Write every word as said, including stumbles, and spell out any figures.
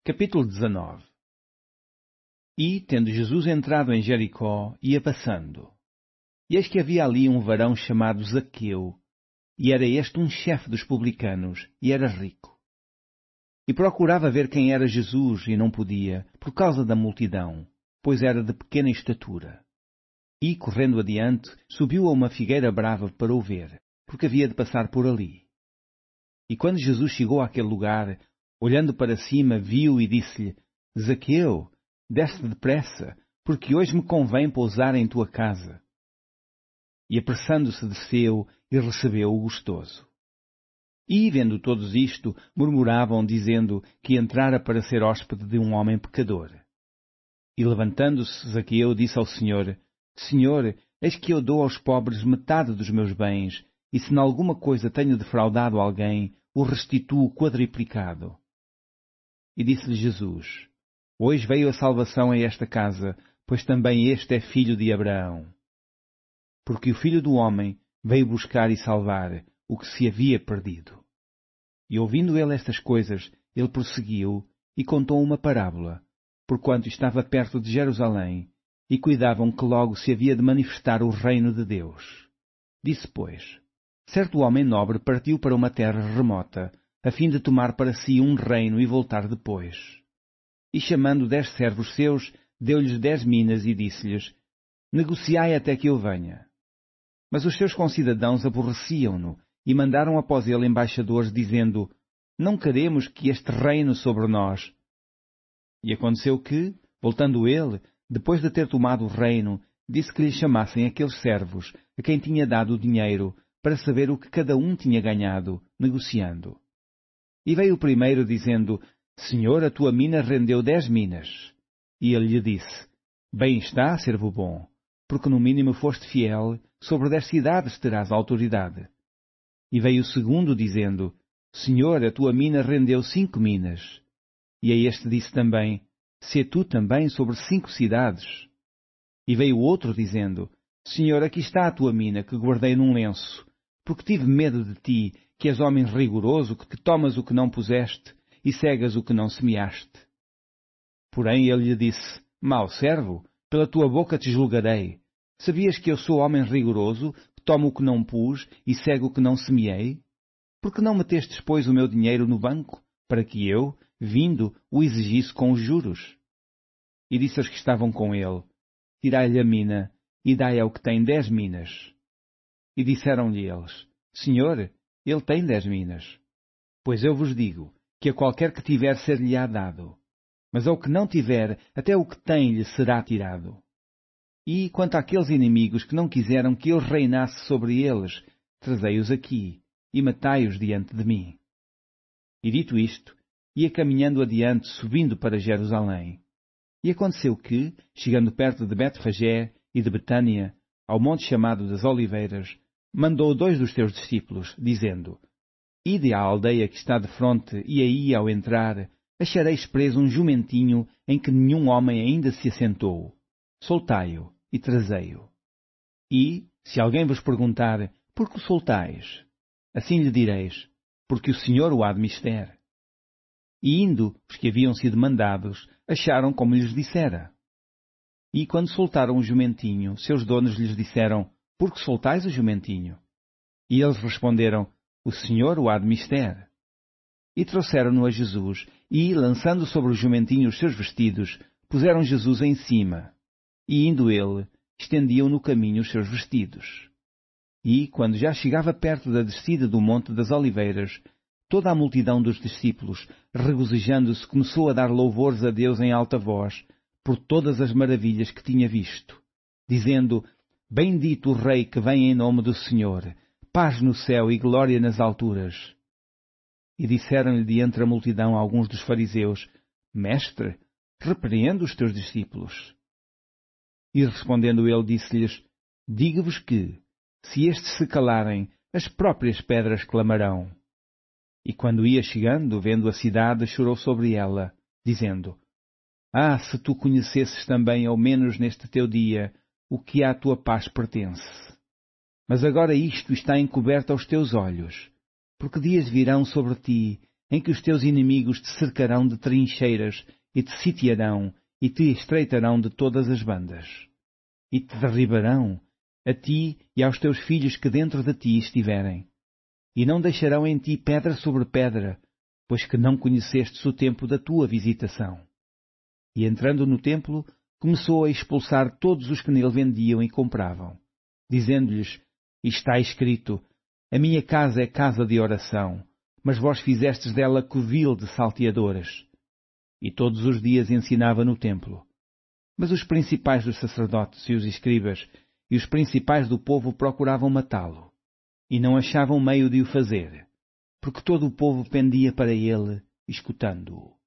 Capítulo dezenove. E, tendo Jesus entrado em Jericó, ia passando. E eis que havia ali um varão chamado Zaqueu, e era este um chefe dos publicanos, e era rico. E procurava ver quem era Jesus, e não podia, por causa da multidão, pois era de pequena estatura. E, correndo adiante, subiu a uma figueira brava para o ver, porque havia de passar por ali. E quando Jesus chegou àquele lugar, olhando para cima, viu e disse-lhe: Zaqueu, desce depressa, porque hoje me convém pousar em tua casa. E apressando-se desceu e recebeu-o gostoso. E, vendo todos isto, murmuravam, dizendo que entrara para ser hóspede de um homem pecador. E levantando-se, Zaqueu disse ao Senhor: Senhor, eis que eu dou aos pobres metade dos meus bens, e se em alguma coisa tenho defraudado alguém, o restituo quadriplicado. E disse-lhe Jesus: Hoje veio a salvação a esta casa, pois também este é filho de Abraão. Porque o Filho do Homem veio buscar e salvar o que se havia perdido. E ouvindo ele estas coisas, ele prosseguiu e contou uma parábola, porquanto estava perto de Jerusalém, e cuidavam que logo se havia de manifestar o reino de Deus. Disse, pois, certo homem nobre partiu para uma terra remota, a fim de tomar para si um reino e voltar depois. E chamando dez servos seus, deu-lhes dez minas e disse-lhes: Negociai até que eu venha. Mas os seus concidadãos aborreciam-no e mandaram após ele embaixadores, dizendo: Não queremos que este reine sobre nós. E aconteceu que, voltando ele, depois de ter tomado o reino, disse que lhe chamassem aqueles servos, a quem tinha dado o dinheiro, para saber o que cada um tinha ganhado, negociando. E veio o primeiro, dizendo: Senhor, a tua mina rendeu dez minas. E ele lhe disse: Bem está, servo bom, porque no mínimo foste fiel, sobre dez cidades terás autoridade. E veio o segundo, dizendo: Senhor, a tua mina rendeu cinco minas. E a este disse também: Sê tu também sobre cinco cidades. E veio outro, dizendo: Senhor, aqui está a tua mina, que guardei num lenço, porque tive medo de ti, que és homem rigoroso, que te tomas o que não puseste, e cegas o que não semeaste. Porém ele lhe disse: Mau servo, pela tua boca te julgarei. Sabias que eu sou homem rigoroso, que tomo o que não pus, e cego o que não semeei? Porque não metestes, pois, o meu dinheiro no banco, para que eu, vindo, o exigisse com os juros? E disse aos que estavam com ele: Tirai-lhe a mina, e dai ao que tem dez minas. E disseram-lhe eles: Senhor, ele tem dez minas. Pois eu vos digo, que a qualquer que tiver ser-lhe-á dado, mas ao que não tiver, até o que tem lhe será tirado. E, quanto àqueles inimigos que não quiseram que eu reinasse sobre eles, trazei-os aqui, e matai-os diante de mim. E dito isto, ia caminhando adiante, subindo para Jerusalém. E aconteceu que, chegando perto de Betfagé e de Betânia, ao monte chamado das Oliveiras, mandou dois dos seus discípulos, dizendo: Ide à aldeia que está de fronte, e aí, ao entrar, achareis preso um jumentinho em que nenhum homem ainda se assentou. Soltai-o e trazei-o. E, se alguém vos perguntar: Por que o soltais? Assim lhe direis: Porque o Senhor o há de mister. E indo, os que haviam sido mandados, acharam como lhes dissera. E quando soltaram o jumentinho, seus donos lhes disseram: Por que soltais o jumentinho? E eles responderam: O Senhor o há de mister. E trouxeram-no a Jesus, e, lançando sobre o jumentinho os seus vestidos, puseram Jesus em cima. E indo ele, estendiam no caminho os seus vestidos. E, quando já chegava perto da descida do Monte das Oliveiras, toda a multidão dos discípulos, regozijando-se, começou a dar louvores a Deus em alta voz, por todas as maravilhas que tinha visto, dizendo: Bendito o Rei que vem em nome do Senhor, paz no céu e glória nas alturas. E disseram-lhe de entre a multidão alguns dos fariseus: Mestre, repreende os teus discípulos. E respondendo ele, disse-lhes: Digo-vos que, se estes se calarem, as próprias pedras clamarão. E quando ia chegando, vendo a cidade, chorou sobre ela, dizendo: Ah, se tu conhecesses também, ao menos neste teu dia, o que à tua paz pertence. Mas agora isto está encoberto aos teus olhos, porque dias virão sobre ti em que os teus inimigos te cercarão de trincheiras e te sitiarão e te estreitarão de todas as bandas. E te derribarão, a ti e aos teus filhos que dentro de ti estiverem. E não deixarão em ti pedra sobre pedra, pois que não conhecestes o tempo da tua visitação. E entrando no templo, começou a expulsar todos os que nele vendiam e compravam, dizendo-lhes: Está escrito, a minha casa é casa de oração, mas vós fizestes dela covil de salteadoras. E todos os dias ensinava no templo. Mas os principais dos sacerdotes e os escribas e os principais do povo procuravam matá-lo, e não achavam meio de o fazer, porque todo o povo pendia para ele, escutando-o.